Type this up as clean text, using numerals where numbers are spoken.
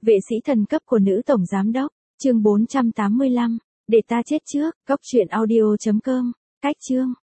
Vệ sĩ thần cấp của nữ tổng giám đốc, chương 485, để ta chết trước, cốc truyện audio.com, cách chương.